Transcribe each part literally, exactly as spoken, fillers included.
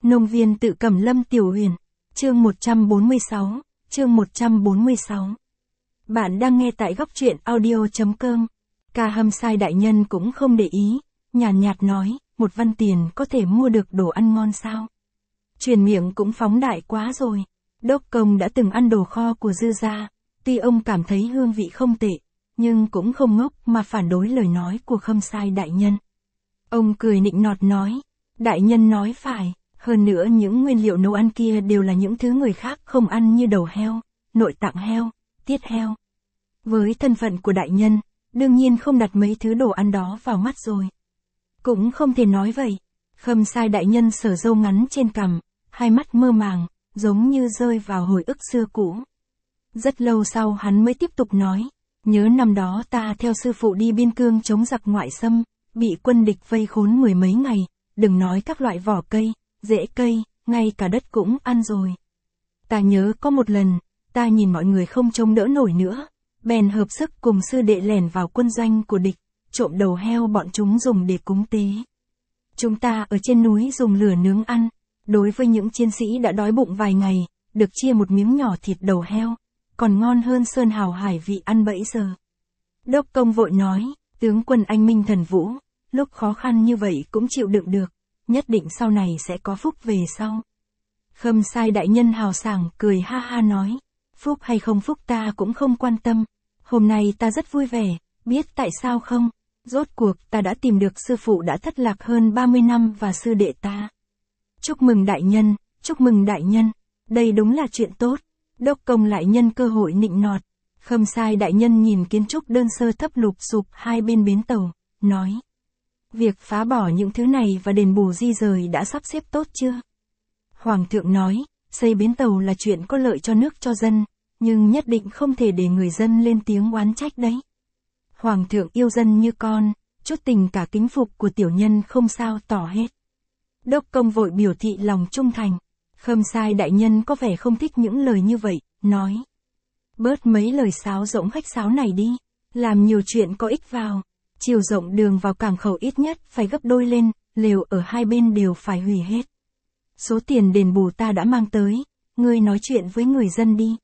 Nông viên tự Cẩm Lâm Tiểu Huyền, chương một trăm bốn mươi sáu, chương một trăm bốn mươi sáu. Bạn đang nghe tại góc truyện audio.com. Ca Hâm Sai đại nhân cũng không để ý, nhàn nhạt, nhạt nói, một văn tiền có thể mua được đồ ăn ngon sao? Truyền miệng cũng phóng đại quá rồi. Đốc Công đã từng ăn đồ kho của Dư gia, tuy ông cảm thấy hương vị không tệ, nhưng cũng không ngốc mà phản đối lời nói của Khâm Sai đại nhân. Ông cười nịnh nọt nói, đại nhân nói phải, hơn nữa những nguyên liệu nấu ăn kia đều là những thứ người khác không ăn như đầu heo, nội tạng heo, tiết heo. Với thân phận của đại nhân, đương nhiên không đặt mấy thứ đồ ăn đó vào mắt rồi. Cũng không thể nói vậy. Khâm Sai đại nhân sờ râu ngắn trên cằm, hai mắt mơ màng, giống như rơi vào hồi ức xưa cũ. Rất lâu sau hắn mới tiếp tục nói, nhớ năm đó ta theo sư phụ đi biên cương chống giặc ngoại xâm, bị quân địch vây khốn mười mấy ngày, đừng nói các loại vỏ cây, rễ cây, ngay cả đất cũng ăn rồi. Ta nhớ có một lần, ta nhìn mọi người không trông đỡ nổi nữa, bèn hợp sức cùng sư đệ lẻn vào quân doanh của địch, trộm đầu heo bọn chúng dùng để cúng tế. Chúng ta ở trên núi dùng lửa nướng ăn, đối với những chiến sĩ đã đói bụng vài ngày, được chia một miếng nhỏ thịt đầu heo, còn ngon hơn sơn hào hải vị ăn bẫy giờ. Đốc Công vội nói, tướng quân anh minh thần vũ, lúc khó khăn như vậy cũng chịu đựng được, nhất định sau này sẽ có phúc về sau. Khâm Sai đại nhân hào sảng cười ha ha nói, phúc hay không phúc ta cũng không quan tâm, hôm nay ta rất vui vẻ, biết tại sao không? Rốt cuộc ta đã tìm được sư phụ đã thất lạc hơn ba mươi năm và sư đệ ta. Chúc mừng đại nhân, chúc mừng đại nhân, đây đúng là chuyện tốt. Đốc Công lại nhân cơ hội nịnh nọt. Khâm Sai đại nhân nhìn kiến trúc đơn sơ thấp lụp sụp hai bên bến tàu, nói. Việc phá bỏ những thứ này và đền bù di rời đã sắp xếp tốt chưa? Hoàng thượng nói, xây bến tàu là chuyện có lợi cho nước cho dân, nhưng nhất định không thể để người dân lên tiếng oán trách đấy. Hoàng thượng yêu dân như con, chút tình cả kính phục của tiểu nhân không sao tỏ hết. Đốc Công vội biểu thị lòng trung thành. Khâm Sai đại nhân có vẻ không thích những lời như vậy, nói. Bớt mấy lời sáo rỗng khách sáo này đi, làm nhiều chuyện có ích vào. Chiều rộng đường vào cảng khẩu ít nhất phải gấp đôi lên, lều ở hai bên đều phải hủy hết. Số tiền đền bù ta đã mang tới, ngươi nói chuyện với người dân đi.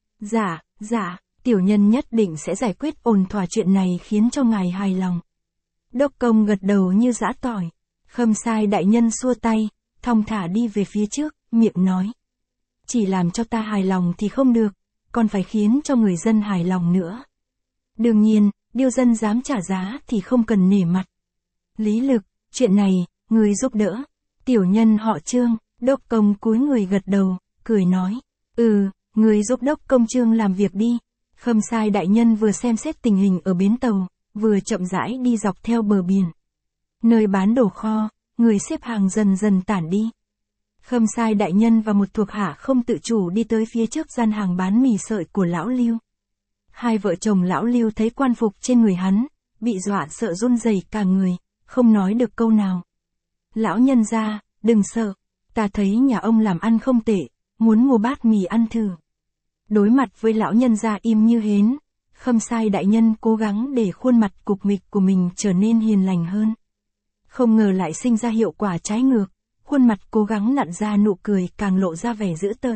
Dạ, dạ, tiểu nhân nhất định sẽ giải quyết ổn thỏa chuyện này khiến cho ngài hài lòng. Đốc Công gật đầu như giã tỏi. Khâm Sai đại nhân xua tay, thong thả đi về phía trước, miệng nói. Chỉ làm cho ta hài lòng thì không được, còn phải khiến cho người dân hài lòng nữa. Đương nhiên, điêu dân dám trả giá thì không cần nể mặt. Lý Lực, chuyện này, người giúp đỡ. Tiểu nhân họ Trương, Đốc Công cúi người gật đầu, cười nói. Ừ, người giúp Đốc Công Trương làm việc đi. Khâm Sai đại nhân vừa xem xét tình hình ở bến tàu, vừa chậm rãi đi dọc theo bờ biển. Nơi bán đồ kho, người xếp hàng dần dần tản đi. Khâm Sai đại nhân và một thuộc hạ không tự chủ đi tới phía trước gian hàng bán mì sợi của lão Lưu. Hai vợ chồng lão Lưu thấy quan phục trên người hắn, bị dọa sợ run rẩy cả người, không nói được câu nào. Lão nhân gia, đừng sợ, ta thấy nhà ông làm ăn không tệ, muốn mua bát mì ăn thử. Đối mặt với lão nhân gia im như hến, Khâm Sai đại nhân cố gắng để khuôn mặt cục mịch của mình trở nên hiền lành hơn. Không ngờ lại sinh ra hiệu quả trái ngược, khuôn mặt cố gắng nặn ra nụ cười càng lộ ra vẻ dữ tợn.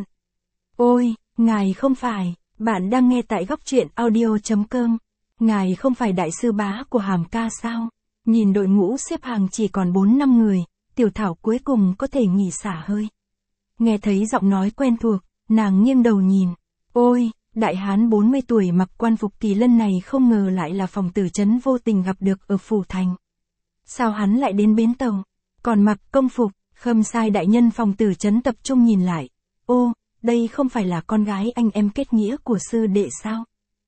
Ôi, ngài không phải, bạn đang nghe tại góc truyện audio.com, ngài không phải đại sư bá của Hàm ca sao? Nhìn đội ngũ xếp hàng chỉ còn bốn năm người, Tiểu Thảo cuối cùng có thể nghỉ xả hơi. Nghe thấy giọng nói quen thuộc, nàng nghiêng đầu nhìn. Ôi, đại hán bốn mươi tuổi mặc quan phục kỳ lân này không ngờ lại là Phòng Tử Trấn vô tình gặp được ở phủ thành. Sao hắn lại đến bến tàu, còn mặc công phục? Khâm Sai đại nhân Phòng Tử Trấn tập trung nhìn lại. Ô, đây không phải là con gái anh em kết nghĩa của sư đệ sao?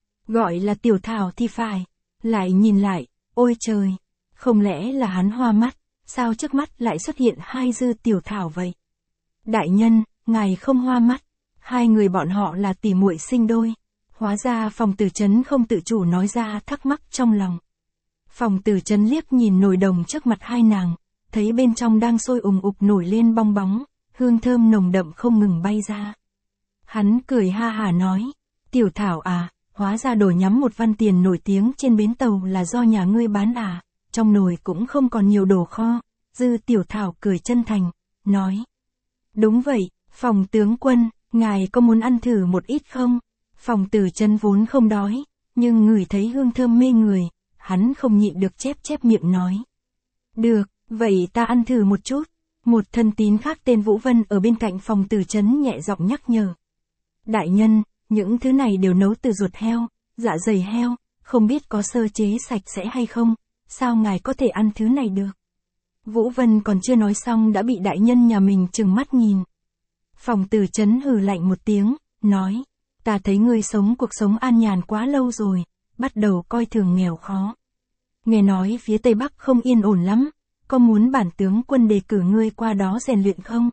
Gọi là Tiểu Thảo thì phải. Lại nhìn lại, ôi trời, không lẽ là hắn hoa mắt, sao trước mắt lại xuất hiện hai Dư Tiểu Thảo vậy? Đại nhân, ngài không hoa mắt, hai người bọn họ là tỉ muội sinh đôi. Hóa ra Phòng Tử Trấn không tự chủ nói ra thắc mắc trong lòng. Phòng Tử Trấn liếc nhìn nồi đồng trước mặt hai nàng, thấy bên trong đang sôi ùng ục nổi lên bong bóng, hương thơm nồng đậm không ngừng bay ra. Hắn cười ha hả nói, Tiểu Thảo à, hóa ra đồ nhắm một văn tiền nổi tiếng trên bến tàu là do nhà ngươi bán à, trong nồi cũng không còn nhiều đồ kho. Dư Tiểu Thảo cười chân thành, nói, Đúng vậy, Phòng tướng quân, ngài có muốn ăn thử một ít không? Phòng Tử Chấn vốn không đói, nhưng ngửi thấy hương thơm mê người, hắn không nhịn được chép chép miệng nói. Được, vậy ta ăn thử một chút. Một thân tín khác tên Vũ Vân ở bên cạnh Phòng Tử Chấn nhẹ giọng nhắc nhở. Đại nhân, những thứ này đều nấu từ ruột heo, dạ dày heo, không biết có sơ chế sạch sẽ hay không, sao ngài có thể ăn thứ này được? Vũ Vân còn chưa nói xong đã bị đại nhân nhà mình trừng mắt nhìn. Phòng Tử Chấn hừ lạnh một tiếng, nói, ta thấy ngươi sống cuộc sống an nhàn quá lâu rồi, bắt đầu coi thường nghèo khó. Nghe nói phía Tây Bắc không yên ổn lắm, có muốn bản tướng quân đề cử ngươi qua đó rèn luyện không?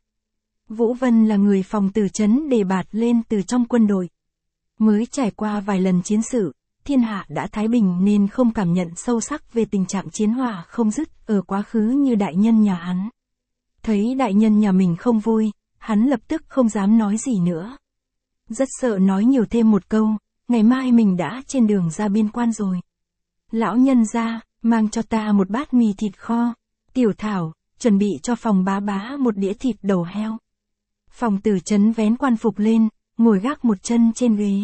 Vũ Vân là người Phòng Tử Chấn đề bạt lên từ trong quân đội. Mới trải qua vài lần chiến sự, thiên hạ đã thái bình nên không cảm nhận sâu sắc về tình trạng chiến hỏa không dứt ở quá khứ như đại nhân nhà hắn. Thấy đại nhân nhà mình không vui, hắn lập tức không dám nói gì nữa. Rất sợ nói nhiều thêm một câu, ngày mai mình đã trên đường ra biên quan rồi. Lão nhân ra, mang cho ta một bát mì thịt kho. Tiểu Thảo, chuẩn bị cho Phòng bá bá một đĩa thịt đầu heo. Phòng Tử Chấn vén quan phục lên, ngồi gác một chân trên ghế.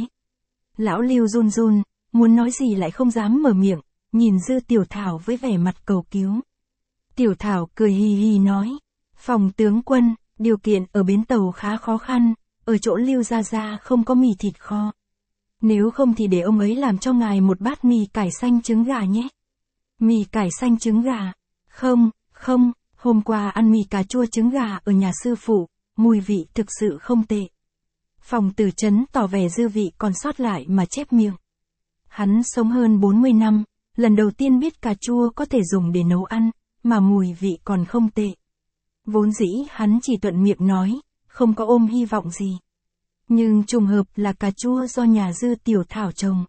Lão Lưu run run, muốn nói gì lại không dám mở miệng, nhìn Dư Tiểu Thảo với vẻ mặt cầu cứu. Tiểu Thảo cười hì hì nói, Phòng tướng quân, điều kiện ở bến tàu khá khó khăn, ở chỗ Lưu gia gia không có mì thịt kho. Nếu không thì để ông ấy làm cho ngài một bát mì cải xanh trứng gà nhé. Mì cải xanh trứng gà? Không, không, hôm qua ăn mì cà chua trứng gà ở nhà sư phụ, mùi vị thực sự không tệ. Phòng Tử Chấn tỏ vẻ dư vị còn sót lại mà chép miệng. Hắn sống hơn bốn mươi năm, lần đầu tiên biết cà chua có thể dùng để nấu ăn, mà mùi vị còn không tệ. Vốn dĩ hắn chỉ thuận miệng nói, không có ôm hy vọng gì. Nhưng trùng hợp là cà chua do nhà Dư Tiểu Thảo trồng.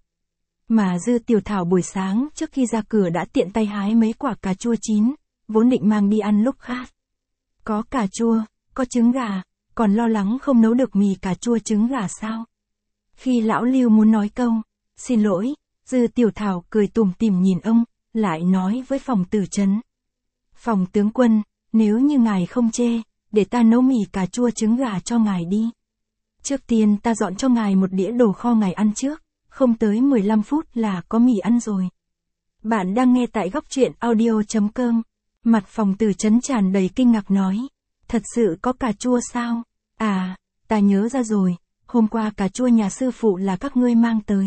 Mà Dư Tiểu Thảo buổi sáng trước khi ra cửa đã tiện tay hái mấy quả cà chua chín, vốn định mang đi ăn lúc khác. Có cà chua, có trứng gà, còn lo lắng không nấu được mì cà chua trứng gà sao? Khi lão Lưu muốn nói câu, xin lỗi, Dư Tiểu Thảo cười tủm tỉm nhìn ông, lại nói với Phòng Tử Chấn. Phòng tướng quân, nếu như ngài không chê, để ta nấu mì cà chua trứng gà cho ngài đi. Trước tiên ta dọn cho ngài một đĩa đồ kho ngài ăn trước, không tới mười lăm phút là có mì ăn rồi. Bạn đang nghe tại góc truyện audio chấm com. Mặt Phòng Tử Chấn tràn đầy kinh ngạc nói. Thật sự có cà chua sao? À, ta nhớ ra rồi, hôm qua cà chua nhà sư phụ là các ngươi mang tới.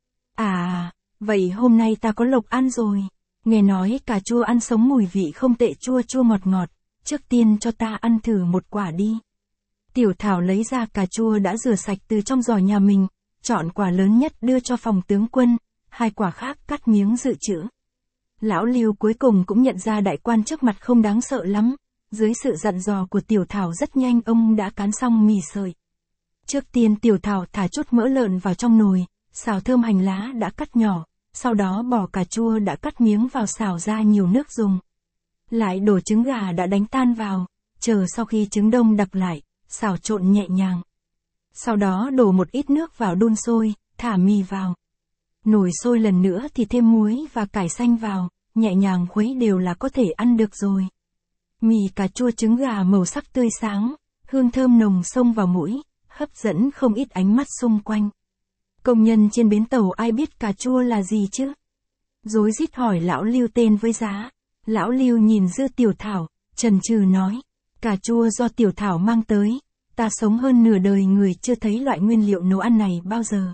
À, vậy hôm nay ta có lộc ăn rồi. Nghe nói cà chua ăn sống mùi vị không tệ, chua chua ngọt ngọt, trước tiên cho ta ăn thử một quả đi. Tiểu Thảo lấy ra cà chua đã rửa sạch từ trong giỏ nhà mình, chọn quả lớn nhất đưa cho Phòng tướng quân, hai quả khác cắt miếng dự trữ. Lão Lưu cuối cùng cũng nhận ra đại quan trước mặt không đáng sợ lắm, dưới sự dặn dò của Tiểu Thảo rất nhanh ông đã cán xong mì sợi. Trước tiên Tiểu Thảo thả chút mỡ lợn vào trong nồi, xào thơm hành lá đã cắt nhỏ, sau đó bỏ cà chua đã cắt miếng vào xào ra nhiều nước dùng. Lại đổ trứng gà đã đánh tan vào, chờ sau khi trứng đông đặc lại, xào trộn nhẹ nhàng. Sau đó đổ một ít nước vào đun sôi, thả mì vào. Nồi sôi lần nữa thì thêm muối và cải xanh vào, nhẹ nhàng khuấy đều là có thể ăn được rồi. Mì cà chua trứng gà màu sắc tươi sáng, hương thơm nồng xông vào mũi, hấp dẫn không ít ánh mắt xung quanh. Công nhân trên bến tàu ai biết cà chua là gì chứ? Rối rít hỏi lão Lưu tên với giá. Lão Lưu nhìn Dư Tiểu Thảo, chần chừ nói, cà chua do Tiểu Thảo mang tới, ta sống hơn nửa đời người chưa thấy loại nguyên liệu nấu ăn này bao giờ.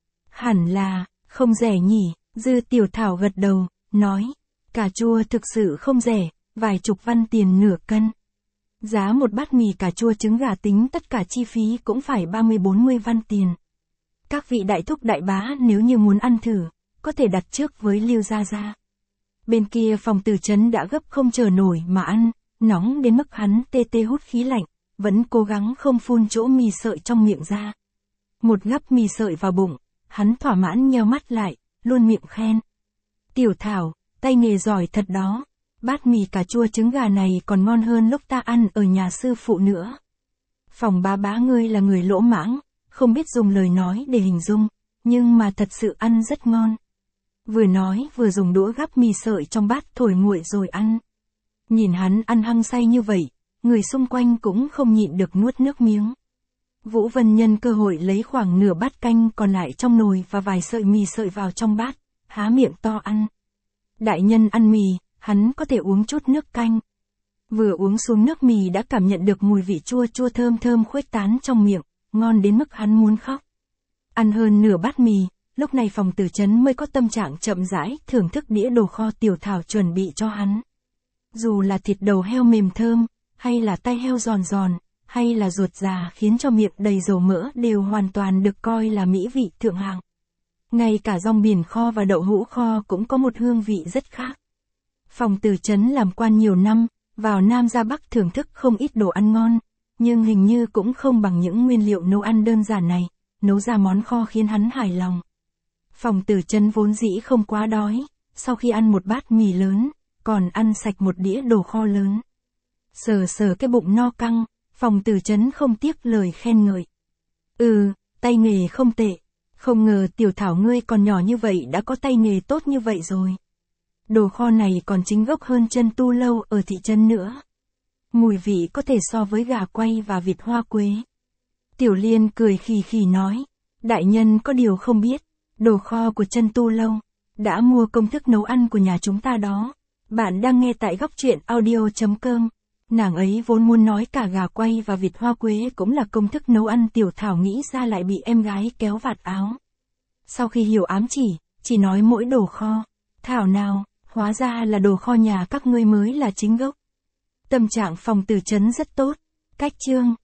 Hẳn là, không rẻ nhỉ? Dư Tiểu Thảo gật đầu, nói, cà chua thực sự không rẻ, vài chục văn tiền nửa cân. Giá một bát mì cà chua trứng gà tính tất cả chi phí cũng phải ba mươi bốn mươi văn tiền. Các vị đại thúc đại bá nếu như muốn ăn thử, có thể đặt trước với Lưu gia gia. Bên kia Phòng Tử Chấn đã gấp không chờ nổi mà ăn, nóng đến mức hắn tê tê hút khí lạnh, vẫn cố gắng không phun chỗ mì sợi trong miệng ra. Một gắp mì sợi vào bụng, hắn thỏa mãn nheo mắt lại, luôn miệng khen. Tiểu Thảo, tay nghề giỏi thật đó, bát mì cà chua trứng gà này còn ngon hơn lúc ta ăn ở nhà sư phụ nữa. Phòng bá bá ngươi là người lỗ mãng, không biết dùng lời nói để hình dung, nhưng mà thật sự ăn rất ngon. Vừa nói vừa dùng đũa gắp mì sợi trong bát thổi nguội rồi ăn. Nhìn hắn ăn hăng say như vậy, người xung quanh cũng không nhịn được nuốt nước miếng. Vũ Vân nhân cơ hội lấy khoảng nửa bát canh còn lại trong nồi và vài sợi mì sợi vào trong bát, há miệng to ăn. Đại nhân ăn mì, hắn có thể uống chút nước canh. Vừa uống xuống nước mì đã cảm nhận được mùi vị chua chua thơm thơm khuếch tán trong miệng, ngon đến mức hắn muốn khóc. Ăn hơn nửa bát mì, lúc này Phòng Tử Chấn mới có tâm trạng chậm rãi thưởng thức đĩa đồ kho Tiểu Thảo chuẩn bị cho hắn. Dù là thịt đầu heo mềm thơm, hay là tay heo giòn giòn, hay là ruột già khiến cho miệng đầy dầu mỡ đều hoàn toàn được coi là mỹ vị thượng hạng. Ngay cả rong biển kho và đậu hũ kho cũng có một hương vị rất khác. Phòng Tử Chấn làm quan nhiều năm, vào Nam ra Bắc thưởng thức không ít đồ ăn ngon, nhưng hình như cũng không bằng những nguyên liệu nấu ăn đơn giản này, nấu ra món kho khiến hắn hài lòng. Phòng Tử Chấn vốn dĩ không quá đói, sau khi ăn một bát mì lớn, còn ăn sạch một đĩa đồ kho lớn. Sờ sờ cái bụng no căng, Phòng Tử Chấn không tiếc lời khen ngợi. Ừ, tay nghề không tệ, không ngờ Tiểu Thảo ngươi còn nhỏ như vậy đã có tay nghề tốt như vậy rồi. Đồ kho này còn chính gốc hơn chân tu lâu ở thị trấn nữa. Mùi vị có thể so với gà quay và vịt hoa quế. Tiểu Liên cười khì khì nói, đại nhân có điều không biết, đồ kho của chân tu lâu đã mua công thức nấu ăn của nhà chúng ta đó. Bạn đang nghe tại góc truyện audio chấm com. Nàng ấy vốn muốn nói cả gà quay và vịt hoa quế cũng là công thức nấu ăn, Tiểu Thảo nghĩ ra lại bị em gái kéo vạt áo. Sau khi hiểu ám chỉ, chỉ nói mỗi đồ kho. Thảo nào, hóa ra là đồ kho nhà các ngươi mới là chính gốc. Tâm trạng Phòng Tử Chấn rất tốt. Cách chương